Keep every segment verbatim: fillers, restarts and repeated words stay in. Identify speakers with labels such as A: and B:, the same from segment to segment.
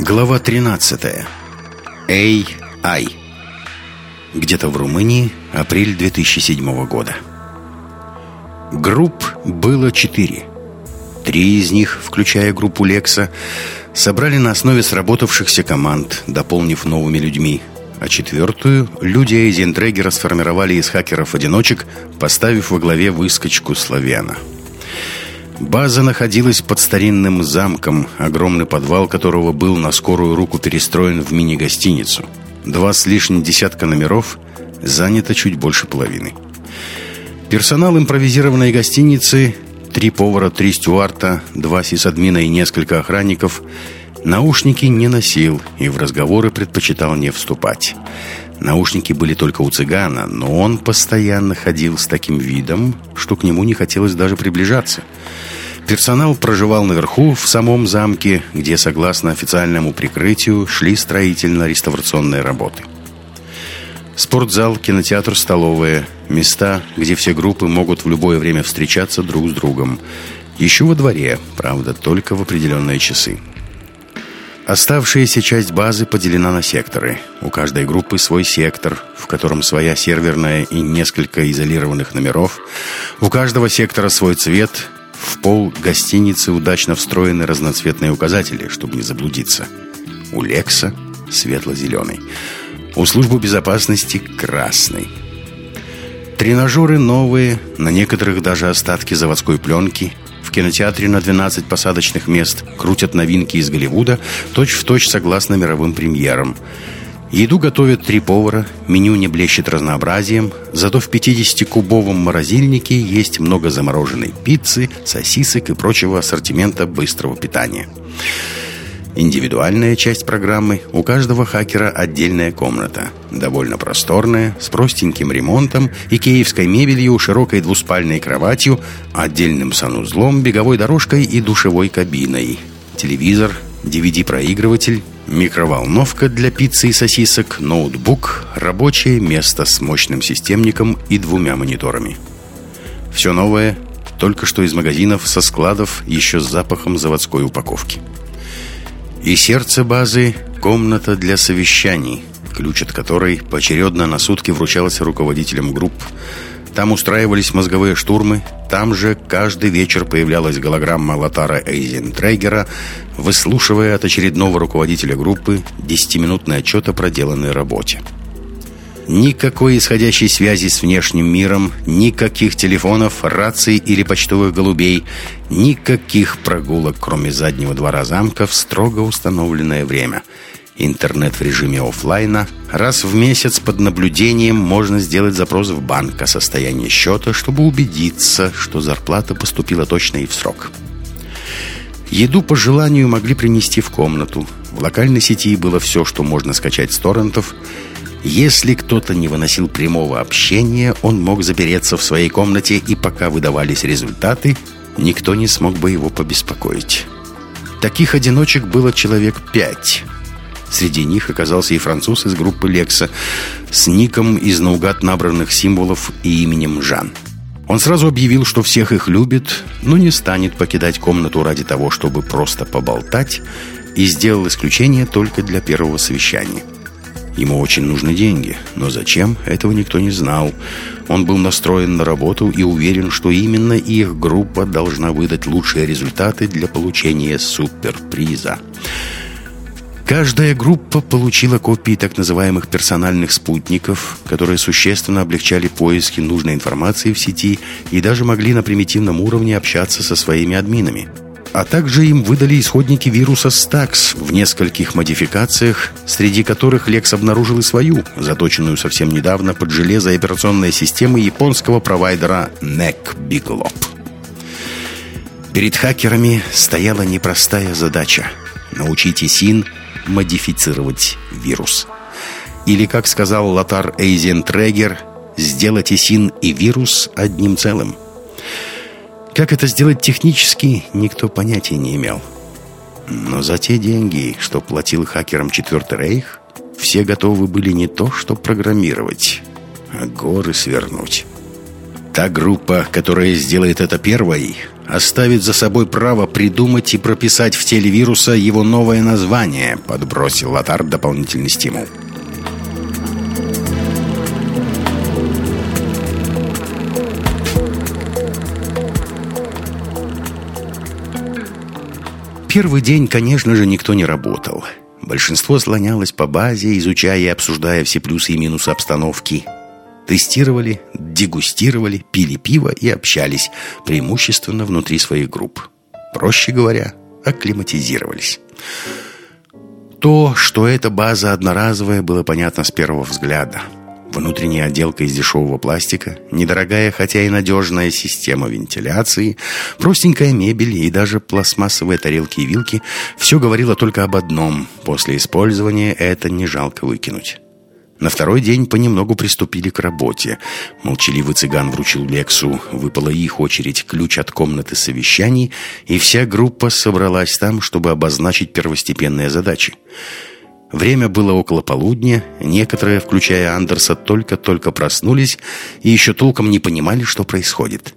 A: Глава тринадцатая. эй ай. Где-то в Румынии, апрель две тысячи седьмого года. Групп было четыре. Три из них, включая группу Лекса, собрали на основе сработавшихся команд, дополнив новыми людьми. А четвертую люди Эйзентрегера сформировали из хакеров-одиночек, поставив во главе выскочку Славяна. База находилась под старинным замком, огромный подвал которого был на скорую руку перестроен в мини-гостиницу. Два с лишним десятка номеров, занято чуть больше половины. Персонал импровизированной гостиницы, три повара, три стюарта, два сисадмина и несколько охранников, наушники не носил и в разговоры предпочитал не вступать. Наушники были только у цыгана, но он постоянно ходил с таким видом, что к нему не хотелось даже приближаться. Персонал проживал наверху, в самом замке, где, согласно официальному прикрытию, шли строительно-реставрационные работы. Спортзал, кинотеатр, столовая – места, где все группы могут в любое время встречаться друг с другом. Еще во дворе, правда, только в определенные часы. Оставшаяся часть базы поделена на секторы. У каждой группы свой сектор, в котором своя серверная и несколько изолированных номеров. У каждого сектора свой цвет. В пол гостиницы удачно встроены разноцветные указатели, чтобы не заблудиться. У Лекса светло-зеленый. У службы безопасности красный. Тренажеры новые, на некоторых даже остатки заводской пленки. В кинотеатре на двенадцать посадочных мест крутят новинки из Голливуда, точь-в-точь согласно мировым премьерам. Еду готовят три повара, меню не блещет разнообразием, зато в пятидесятикубовом морозильнике есть много замороженной пиццы, сосисок и прочего ассортимента быстрого питания. Индивидуальная часть программы. У каждого хакера отдельная комната. Довольно просторная, с простеньким ремонтом, икеевской мебелью, широкой двуспальной кроватью, отдельным санузлом, беговой дорожкой и душевой кабиной. Телевизор, ди ви ди-проигрыватель, микроволновка для пиццы и сосисок, ноутбук, рабочее место с мощным системником и двумя мониторами. Все новое, только что из магазинов, со складов, еще с запахом заводской упаковки. И сердце базы – комната для совещаний, ключ от которой поочередно на сутки вручался руководителям групп. Там устраивались мозговые штурмы, там же каждый вечер появлялась голограмма Лотара Эйзентрегера, выслушивая от очередного руководителя группы десятиминутный отчет о проделанной работе. Никакой исходящей связи с внешним миром, никаких телефонов, раций или почтовых голубей, никаких прогулок, кроме заднего двора замка, в строго установленное время. Интернет в режиме офлайна. Раз в месяц под наблюдением можно сделать запрос в банк о состоянии счета, чтобы убедиться, что зарплата поступила точно и в срок. Еду по желанию могли принести в комнату. В локальной сети было все, что можно скачать с торрентов. Если кто-то не выносил прямого общения, он мог запереться в своей комнате, и пока выдавались результаты, никто не смог бы его побеспокоить. Таких одиночек было человек пять. Среди них оказался и француз из группы Лекса с ником из наугад набранных символов и именем Жан. Он сразу объявил, что всех их любит, но не станет покидать комнату ради того, чтобы просто поболтать, и сделал исключение только для первого совещания. Ему очень нужны деньги, но зачем, этого никто не знал. Он был настроен на работу и уверен, что именно их группа должна выдать лучшие результаты для получения суперприза. Каждая группа получила копии так называемых персональных спутников, которые существенно облегчали поиски нужной информации в сети и даже могли на примитивном уровне общаться со своими админами. А также им выдали исходники вируса Стакс в нескольких модификациях, среди которых Лекс обнаружил и свою, заточенную совсем недавно под железо операционной системы японского провайдера Некбиглоп. Перед хакерами стояла непростая задача – научить ИСИН модифицировать вирус. Или, как сказал Лотар Эйзентрегер, сделать ИСИН и вирус одним целым. Как это сделать технически, никто понятия не имел. Но за те деньги, что платил хакерам Четвертый Рейх, все готовы были не то что программировать, а горы свернуть. Та группа, которая сделает это первой, оставит за собой право придумать и прописать в теле вируса его новое название, подбросил Лотар дополнительный стимул. Первый день, конечно же, никто не работал. Большинство слонялось по базе, изучая и обсуждая все плюсы и минусы обстановки. Тестировали, дегустировали, пили пиво и общались, преимущественно внутри своих групп. Проще говоря, акклиматизировались. То, что эта база одноразовая, было понятно с первого взгляда. Внутренняя отделка из дешевого пластика, недорогая, хотя и надежная система вентиляции, простенькая мебель и даже пластмассовые тарелки и вилки – все говорило только об одном – после использования это не жалко выкинуть. На второй день понемногу приступили к работе. Молчаливый цыган вручил Лексу, выпала их очередь, ключ от комнаты совещаний, и вся группа собралась там, чтобы обозначить первостепенные задачи. Время было около полудня, некоторые, включая Андерса, только-только проснулись и еще толком не понимали, что происходит.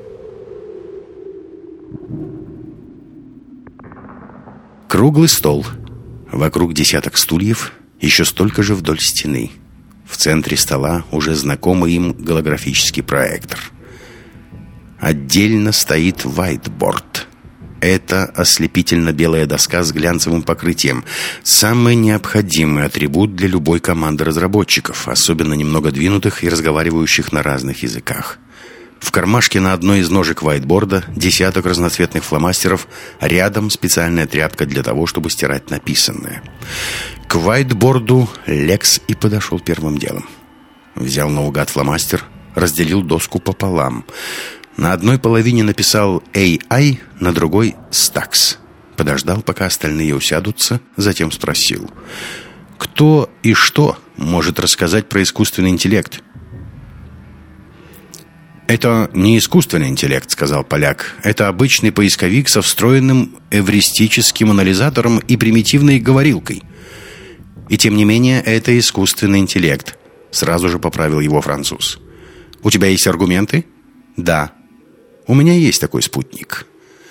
A: Круглый стол. Вокруг десяток стульев, еще столько же вдоль стены. В центре стола уже знакомый им голографический проектор. Отдельно стоит whiteboard. Это ослепительно-белая доска с глянцевым покрытием. Самый необходимый атрибут для любой команды разработчиков, особенно немного двинутых и разговаривающих на разных языках. В кармашке на одной из ножек whiteboard десяток разноцветных фломастеров, рядом специальная тряпка для того, чтобы стирать написанное. К whiteboard'у Лекс и подошел первым делом. Взял наугад фломастер, разделил доску пополам. На одной половине написал эй ай, на другой «Stacks». Подождал, пока остальные усядутся, затем спросил: «Кто и что может рассказать про искусственный интеллект?» «Это не искусственный интеллект», — сказал поляк. «Это обычный поисковик со встроенным эвристическим анализатором и примитивной говорилкой». «И тем не менее, это искусственный интеллект», — сразу же поправил его француз. «У тебя есть аргументы?» «Да. У меня есть такой спутник».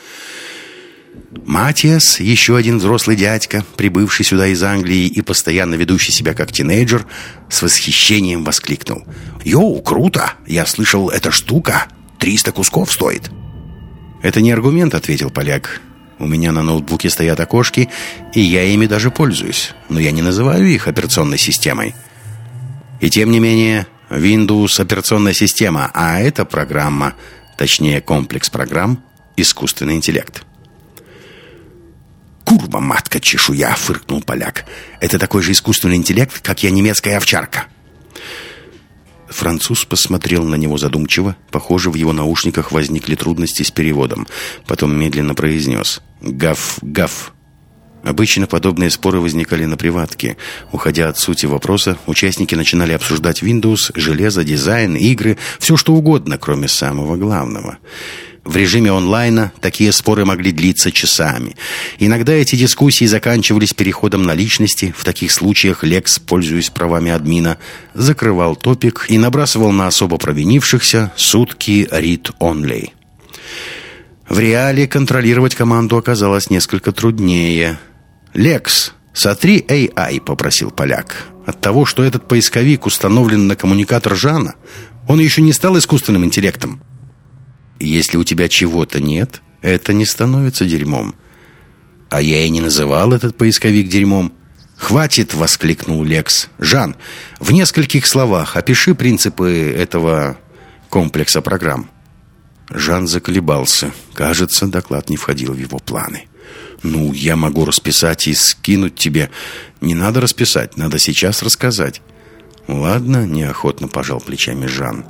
A: Матиас, еще один взрослый дядька, прибывший сюда из Англии и постоянно ведущий себя как тинейджер, с восхищением воскликнул: «Йоу, круто! Я слышал, эта штука триста кусков стоит». «Это не аргумент», — ответил поляк. «У меня на ноутбуке стоят окошки, и я ими даже пользуюсь, но я не называю их операционной системой. И тем не менее, Windows — операционная система, а эта программа, точнее комплекс программ, искусственный интеллект». «Курва, матка, чешуя!» — фыркнул поляк. «Это такой же искусственный интеллект, как я немецкая овчарка». Француз посмотрел на него задумчиво. Похоже, в его наушниках возникли трудности с переводом. Потом медленно произнес: «Гав, гав». Обычно подобные споры возникали на приватке. Уходя от сути вопроса, участники начинали обсуждать Windows, железо, дизайн, игры, все что угодно, кроме самого главного. В режиме онлайна такие споры могли длиться часами. Иногда эти дискуссии заканчивались переходом на личности. В таких случаях Лекс, пользуясь правами админа, закрывал топик и набрасывал на особо провинившихся сутки read-only. В реале контролировать команду оказалось несколько труднее. «Лекс, сотри эй ай», — попросил поляк. «От того, что этот поисковик установлен на коммуникатор Жана, он еще не стал искусственным интеллектом». Если у тебя чего-то нет, это не становится дерьмом. А я и не называл этот поисковик дерьмом. «Хватит!» — воскликнул Лекс. «Жан, в нескольких словах опиши принципы этого комплекса программ». Жан заколебался. Кажется, доклад не входил в его планы. «Ну, я могу расписать и скинуть тебе». «Не надо расписать, надо сейчас рассказать». «Ладно», — неохотно пожал плечами Жан.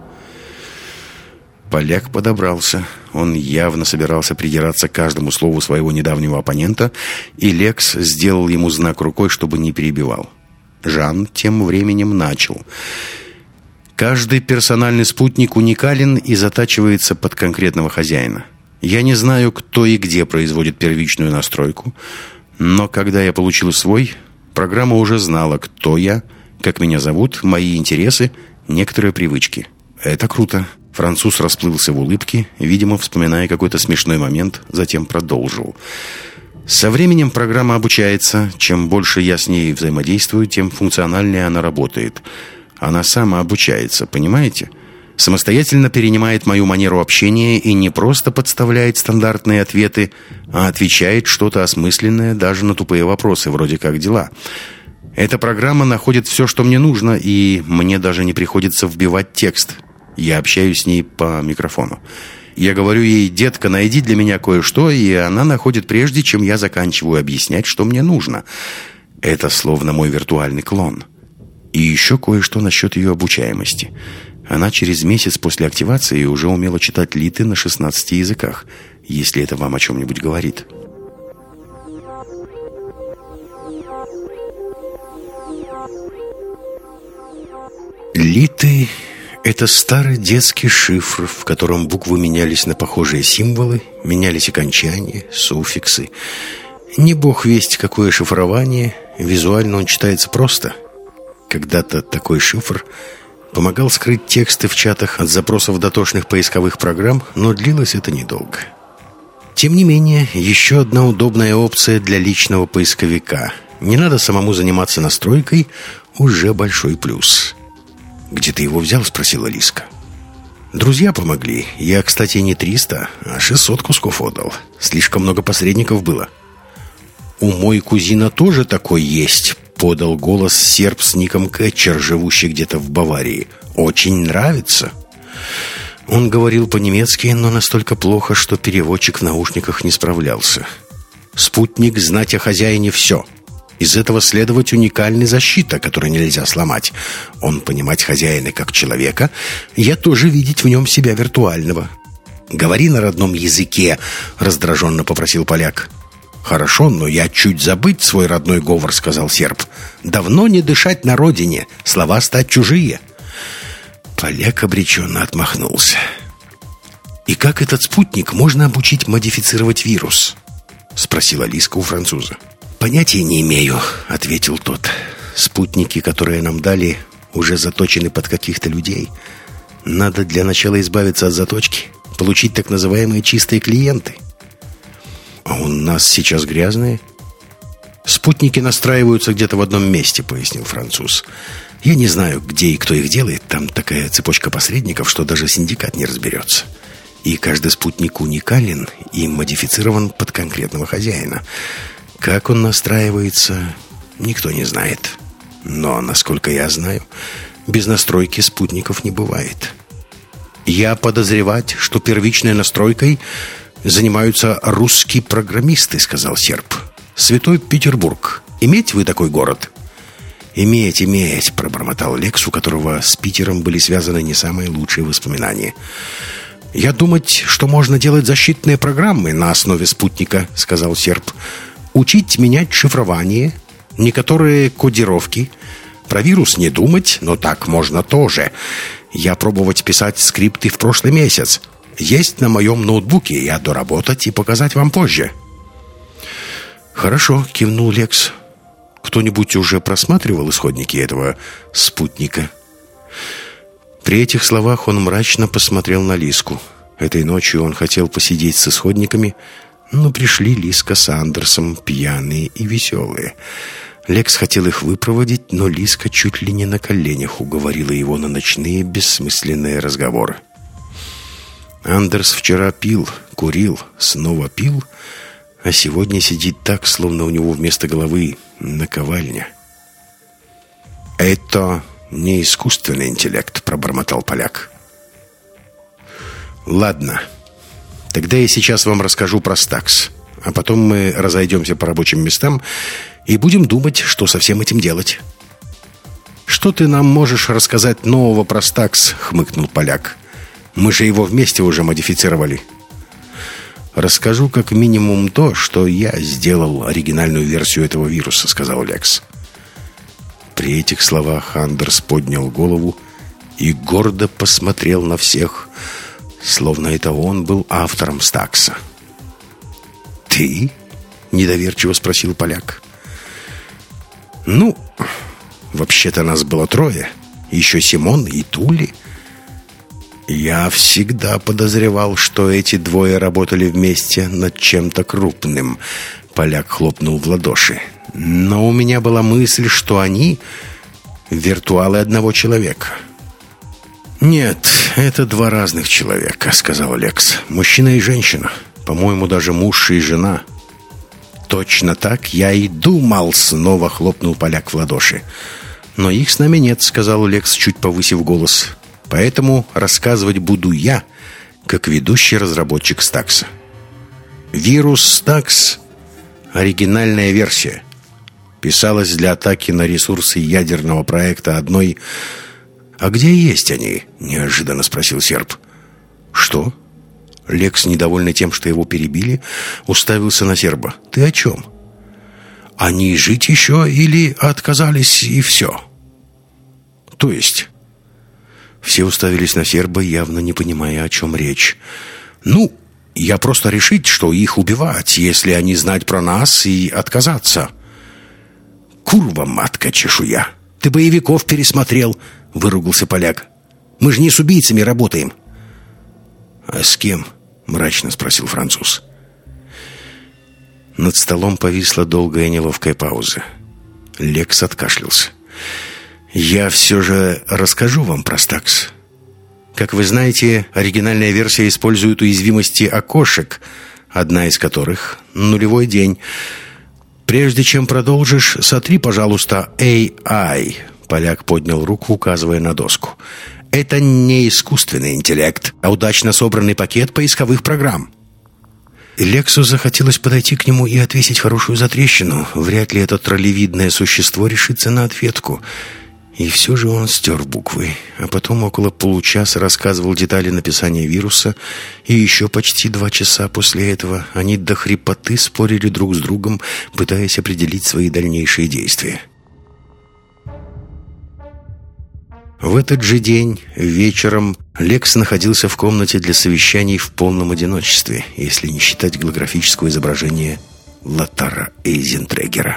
A: Поляк подобрался. Он явно собирался придираться к каждому слову своего недавнего оппонента, и Лекс сделал ему знак рукой, чтобы не перебивал. Жан тем временем начал. «Каждый персональный спутник уникален и затачивается под конкретного хозяина. Я не знаю, кто и где производит первичную настройку, но когда я получил свой, программа уже знала, кто я, как меня зовут, мои интересы, некоторые привычки. Это круто». Француз расплылся в улыбке, видимо, вспоминая какой-то смешной момент, затем продолжил. Со временем программа обучается. Чем больше я с ней взаимодействую, тем функциональнее она работает. Она самообучается, понимаете? Самостоятельно перенимает мою манеру общения и не просто подставляет стандартные ответы, а отвечает что-то осмысленное даже на тупые вопросы, вроде «как дела?». Эта программа находит все, что мне нужно, и мне даже не приходится вбивать текст. Я общаюсь с ней по микрофону. Я говорю ей: «Детка, найди для меня кое-что», и она находит прежде, чем я заканчиваю объяснять, что мне нужно. Это словно мой виртуальный клон. И еще кое-что насчет ее обучаемости. Она через месяц после активации уже умела читать литы на шестнадцати языках, если это вам о чем-нибудь говорит. Литы — это старый детский шифр, в котором буквы менялись на похожие символы, менялись окончания, суффиксы. Не бог весть какое шифрование, визуально он читается просто. Когда-то такой шифр помогал скрыть тексты в чатах от запросов дотошных поисковых программ, но длилось это недолго. Тем не менее, еще одна удобная опция для личного поисковика. Не надо самому заниматься настройкой, уже большой плюс. «Где ты его взял?» — спросила Лиска. «Друзья помогли. Я, кстати, не триста, а шестьсот кусков отдал. Слишком много посредников было». «У мой кузина тоже такой есть», — подал голос серб с ником Кэтчер, живущий где-то в Баварии. «Очень нравится». Он говорил по-немецки, но настолько плохо, что переводчик в наушниках не справлялся. «Спутник — знать о хозяине все. Из этого следовать уникальная защита, которую нельзя сломать. Он понимать хозяина как человека, я тоже видеть в нем себя виртуального». «Говори на родном языке», — раздраженно попросил поляк. «Хорошо, но я чуть забыть свой родной говор», — сказал серб. «Давно не дышать на родине, слова стать чужие». Поляк обреченно отмахнулся. «И как этот спутник можно обучить модифицировать вирус?» — спросила Лиска у француза. «Понятия не имею», — ответил тот. «Спутники, которые нам дали, уже заточены под каких-то людей. Надо для начала избавиться от заточки, получить так называемые чистые клиенты». «А у нас сейчас грязные?» «Спутники настраиваются где-то в одном месте», — пояснил француз. «Я не знаю, где и кто их делает. Там такая цепочка посредников, что даже синдикат не разберется. И каждый спутник уникален и модифицирован под конкретного хозяина. Как он настраивается, никто не знает. Но, насколько я знаю, без настройки спутников не бывает. Я подозревать, что первичной настройкой занимаются русские программисты», — сказал серб. «Святой Петербург. Иметь вы такой город?» «Иметь, иметь», — пробормотал Лекс, у которого с Питером были связаны не самые лучшие воспоминания. «Я думать, что можно делать защитные программы на основе спутника», — сказал серб. «Учить менять шифрование, некоторые кодировки. Про вирус не думать, но так можно тоже. Я пробовать писать скрипты в прошлый месяц. Есть на моем ноутбуке, я доработать и показать вам позже». «Хорошо», — кивнул Лекс. «Кто-нибудь уже просматривал исходники этого спутника?» При этих словах он мрачно посмотрел на Лиску. Этой ночью он хотел посидеть с исходниками, но пришли Лиска с Андерсом, пьяные и веселые. Лекс хотел их выпроводить, но Лиска чуть ли не на коленях уговорила его на ночные бессмысленные разговоры. Андерс вчера пил, курил, снова пил, а сегодня сидит так, словно у него вместо головы наковальня. «Это не искусственный интеллект», — пробормотал поляк. «Ладно, тогда я сейчас вам расскажу про Стакс, а потом мы разойдемся по рабочим местам и будем думать, что со всем этим делать». «Что ты нам можешь рассказать нового про Стакс?» — хмыкнул поляк. «Мы же его вместе уже модифицировали». «Расскажу как минимум то, что я сделал оригинальную версию этого вируса», — сказал Лекс. При этих словах Андерс поднял голову и гордо посмотрел на всех, словно это он был автором Стакса. «Ты?» — недоверчиво спросил поляк. «Ну, вообще-то нас было трое. Еще Симон и Тули. Я всегда подозревал, что эти двое работали вместе над чем-то крупным. Поляк хлопнул в ладоши. Но у меня была мысль, что они виртуалы одного человека. «Нет, это два разных человека», — сказал Лекс. «Мужчина и женщина. По-моему, даже муж и жена». «Точно так я и думал», — снова хлопнул поляк в ладоши. «Но их с нами нет», — сказал Лекс, чуть повысив голос. «Поэтому рассказывать буду я, как ведущий разработчик Стакса. Вирус Стакс — оригинальная версия. Писалась для атаки на ресурсы ядерного проекта одной... «А где есть они?» — неожиданно спросил серб. «Что?» Лекс, недовольный тем, что его перебили, уставился на серба. «Ты о чем? Они жить еще или отказались и все?» «То есть?» Все уставились на серба, явно не понимая, о чем речь. «Ну, я просто решить, что их убивать, если они знать про нас и отказаться». «Курва, матка чешуя! Ты боевиков пересмотрел!» — выругался поляк. «Мы же не с убийцами работаем». «А с кем?» — мрачно спросил француз. Над столом повисла долгая неловкая пауза. Лекс откашлялся. «Я все же расскажу вам про Стакс. Как вы знаете, оригинальная версия использует уязвимости окошек, одна из которых — нулевой день. Прежде чем продолжишь, сотри, пожалуйста, эй ай». Поляк поднял руку, указывая на доску. «Это не искусственный интеллект, а удачно собранный пакет поисковых программ». Лексу захотелось подойти к нему и отвесить хорошую затрещину. Вряд ли это троллевидное существо решится на ответку. И все же он стер буквы. А потом около получаса рассказывал детали написания вируса. И еще почти два часа после этого они до хрипоты спорили друг с другом, пытаясь определить свои дальнейшие действия. В этот же день, вечером, Лекс находился в комнате для совещаний в полном одиночестве, если не считать голографического изображения Лотара Эйзентрегера.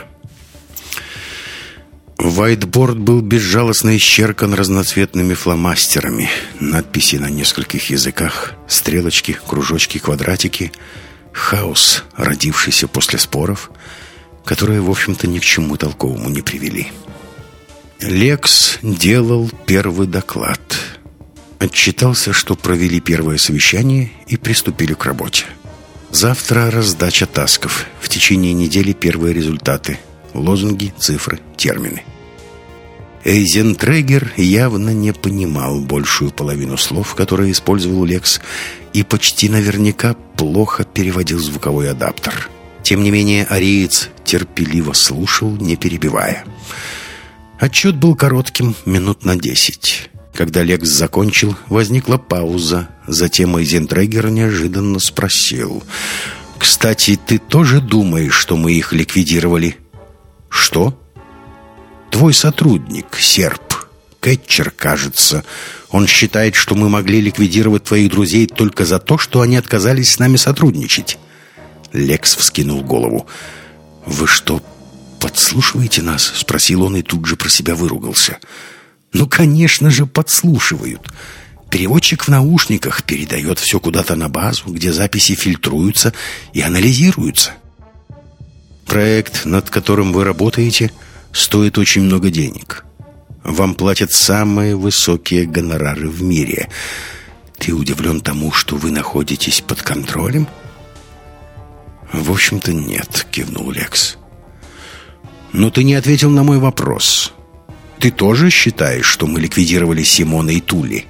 A: Вайтборд был безжалостно исчеркан разноцветными фломастерами, надписи на нескольких языках, стрелочки, кружочки, квадратики. Хаос, родившийся после споров, которые, в общем-то, ни к чему толковому не привели. Лекс делал первый доклад. Отчитался, что провели первое совещание и приступили к работе. Завтра раздача тасков. В течение недели первые результаты. Лозунги, цифры, термины. Эйзентрегер явно не понимал большую половину слов, которые использовал Лекс, и почти наверняка плохо переводил звуковой адаптер. Тем не менее, ариец терпеливо слушал, не перебивая. Отчет был коротким, минут на десять. Когда Лекс закончил, возникла пауза. Затем Эйзентрегер неожиданно спросил: «Кстати, ты тоже думаешь, что мы их ликвидировали?» «Что?» «Твой сотрудник, серб, Кетчер, кажется. Он считает, что мы могли ликвидировать твоих друзей только за то, что они отказались с нами сотрудничать». Лекс вскинул голову. «Вы что, подслушиваете нас?» — спросил он и тут же про себя выругался. «Ну, конечно же, подслушивают. Переводчик в наушниках передает все куда-то на базу, где записи фильтруются и анализируются. Проект, над которым вы работаете, стоит очень много денег. Вам платят самые высокие гонорары в мире. Ты удивлен тому, что вы находитесь под контролем?» «В общем-то, нет», — кивнул Лекс. «Но ты не ответил на мой вопрос. Ты тоже считаешь, что мы ликвидировали Симона и Тули?»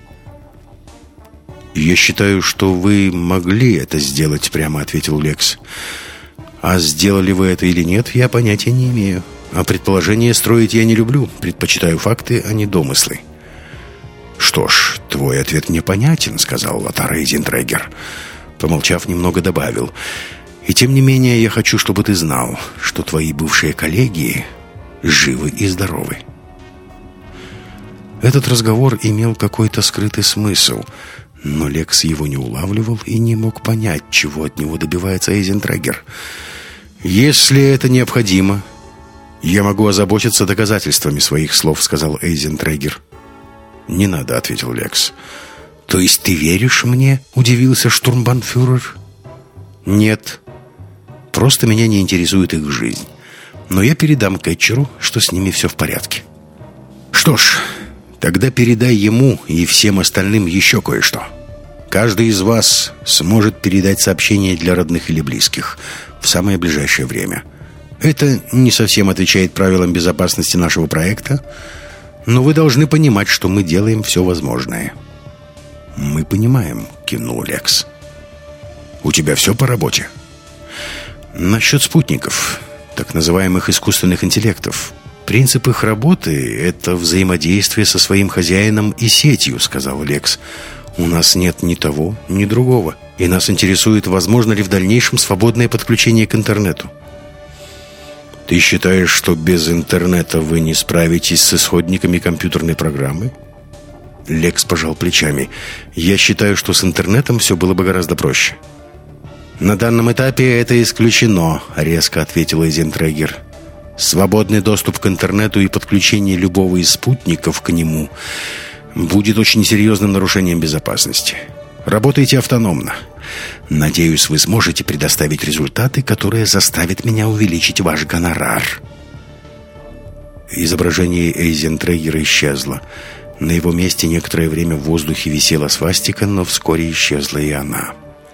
A: «Я считаю, что вы могли это сделать», — прямо ответил Лекс. «А сделали вы это или нет, я понятия не имею. А предположения строить я не люблю. Предпочитаю факты, а не домыслы». «Что ж, твой ответ мне понятен», — сказал Лотар Эйзентрегер. Помолчав, немного добавил: «И тем не менее я хочу, чтобы ты знал, что твои бывшие коллеги живы и здоровы». Этот разговор имел какой-то скрытый смысл, но Лекс его не улавливал и не мог понять, чего от него добивается Эйзентрегер. «Если это необходимо, я могу озаботиться доказательствами своих слов», — сказал Эйзентрегер. «Не надо», — ответил Лекс. «То есть ты веришь мне?» — удивился штурмбанфюрер. «Нет. Просто меня не интересует их жизнь. Но я передам Кетчеру, что с ними все в порядке». «Что ж, тогда передай ему и всем остальным еще кое-что. Каждый из вас сможет передать сообщение для родных или близких в самое ближайшее время. Это не совсем отвечает правилам безопасности нашего проекта, но вы должны понимать, что мы делаем все возможное». «Мы понимаем», — кивнул Лекс. «У тебя все по работе?» «Насчет спутников, так называемых искусственных интеллектов. Принцип их работы — это взаимодействие со своим хозяином и сетью», — сказал Лекс. «У нас нет ни того, ни другого, и нас интересует, возможно ли в дальнейшем свободное подключение к интернету». «Ты считаешь, что без интернета вы не справитесь с исходниками компьютерной программы?» Лекс пожал плечами. «Я считаю, что с интернетом все было бы гораздо проще». «На данном этапе это исключено», — резко ответил Эйзентрегер. «Свободный доступ к интернету и подключение любого из спутников к нему будет очень серьезным нарушением безопасности. Работайте автономно. Надеюсь, вы сможете предоставить результаты, которые заставят меня увеличить ваш гонорар». Изображение Эйзентрегера исчезло. На его месте некоторое время в воздухе висела свастика, но вскоре исчезла и она.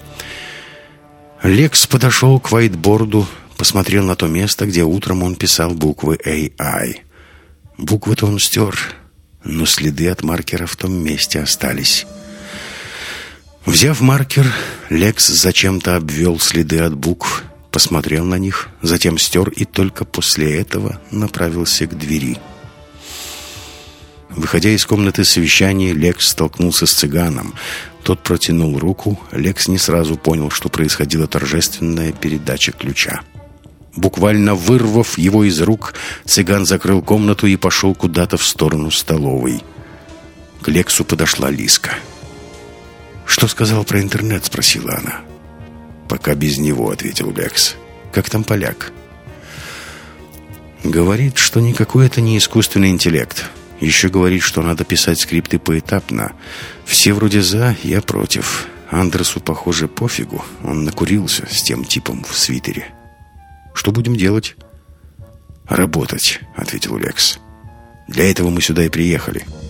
A: Лекс подошел к вайтборду, посмотрел на то место, где утром он писал буквы эй ай. Буквы-то он стер, но следы от маркера в том месте остались. Взяв маркер, Лекс зачем-то обвел следы от букв, посмотрел на них, затем стер и только после этого направился к двери. Выходя из комнаты совещания, Лекс столкнулся с цыганом. Тот протянул руку. Лекс не сразу понял, что происходила торжественная передача ключа. Буквально вырвав его из рук, цыган закрыл комнату и пошел куда-то в сторону столовой. К Лексу подошла Лиска. «Что сказал про интернет?» — спросила она. «Пока без него», — ответил Лекс. «Как там поляк?» «Говорит, что никакой это не искусственный интеллект. Еще говорит, что надо писать скрипты поэтапно. Все вроде за, я против. Андерсу, похоже, пофигу. Он накурился с тем типом в свитере. Что будем делать?» «Работать», — ответил Лекс. «Для этого мы сюда и приехали».